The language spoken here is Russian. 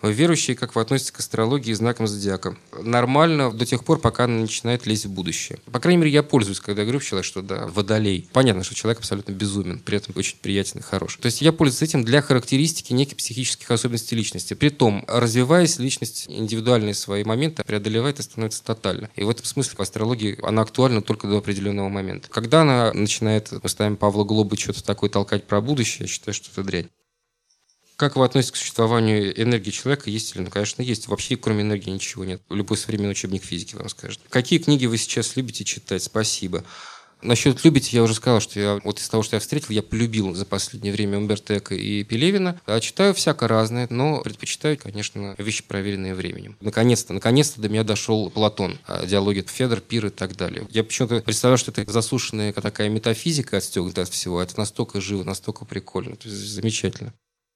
Верующие, как вы относитесь к астрологии и знакам зодиака? Нормально до тех пор, пока она начинает лезть в будущее. По крайней мере, я пользуюсь, когда я говорю человеку, что да, водолей. Понятно, что человек абсолютно безумен, при этом очень приятен и хорош. То есть я пользуюсь этим для характеристики неких психических особенностей личности. Притом, развиваясь, личность индивидуальные свои моменты преодолевает и становится тотально. И в этом смысле в астрологии она актуальна только до определенного момента. Когда она начинает, мы ставим Павла Глоба что-то такое толкать про будущее, я считаю, что это дрянь. Как вы относитесь к существованию энергии человека? Есть ли? Ну, конечно, есть. Вообще, кроме энергии, ничего нет. Любой современный учебник физики вам скажет. Какие книги вы сейчас любите читать? Спасибо. Насчет любите, я уже сказал, что я вот из того, что я встретил, я полюбил за последнее время Умберто Эко и Пелевина. Читаю всяко разное, но предпочитаю, конечно, вещи, проверенные временем. Наконец-то до меня дошел Платон, диалоги Федор, Пир и так далее. Я почему-то представляю, что это засушенная такая метафизика отстегнутая от всего. Это настолько живо, настолько прикольно. То есть замечательно.